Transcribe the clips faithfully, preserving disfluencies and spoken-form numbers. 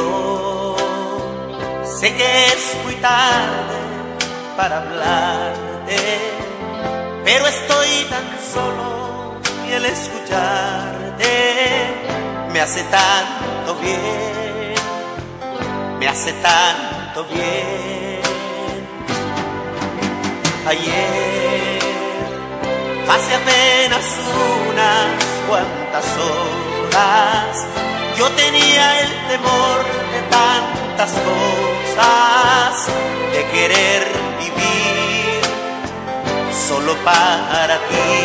yo sé que es muy tarde para hablarte, pero estoy tan solo y el escucharte me hace tanto bien, me hace tanto bien. Ayer, hace apenas unas cuantas horas, yo tenía el temor de tantas cosas, de querer vivir solo para ti.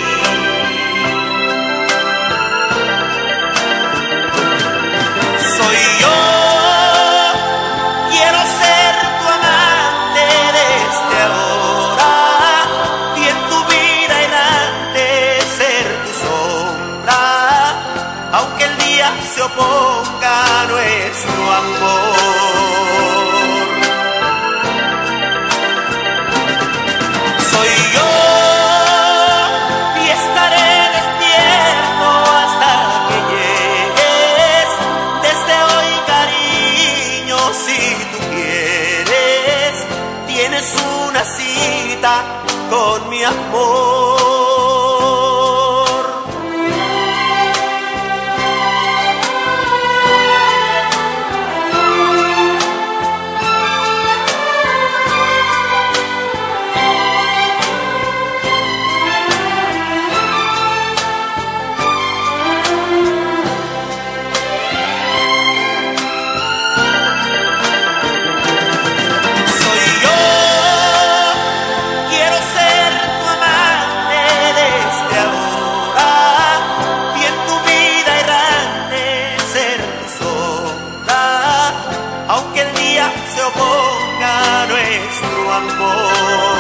Soy yo, quiero ser tu amante desde ahora, y en tu vida errante ser tu sombra, aunque el día se oponga a nuestro amor. Soy yo y estaré despierto hasta que llegues. Desde hoy, cariño, si tú quieres, tienes una cita con mi amor. Aunque el día se oponga a nuestro amor.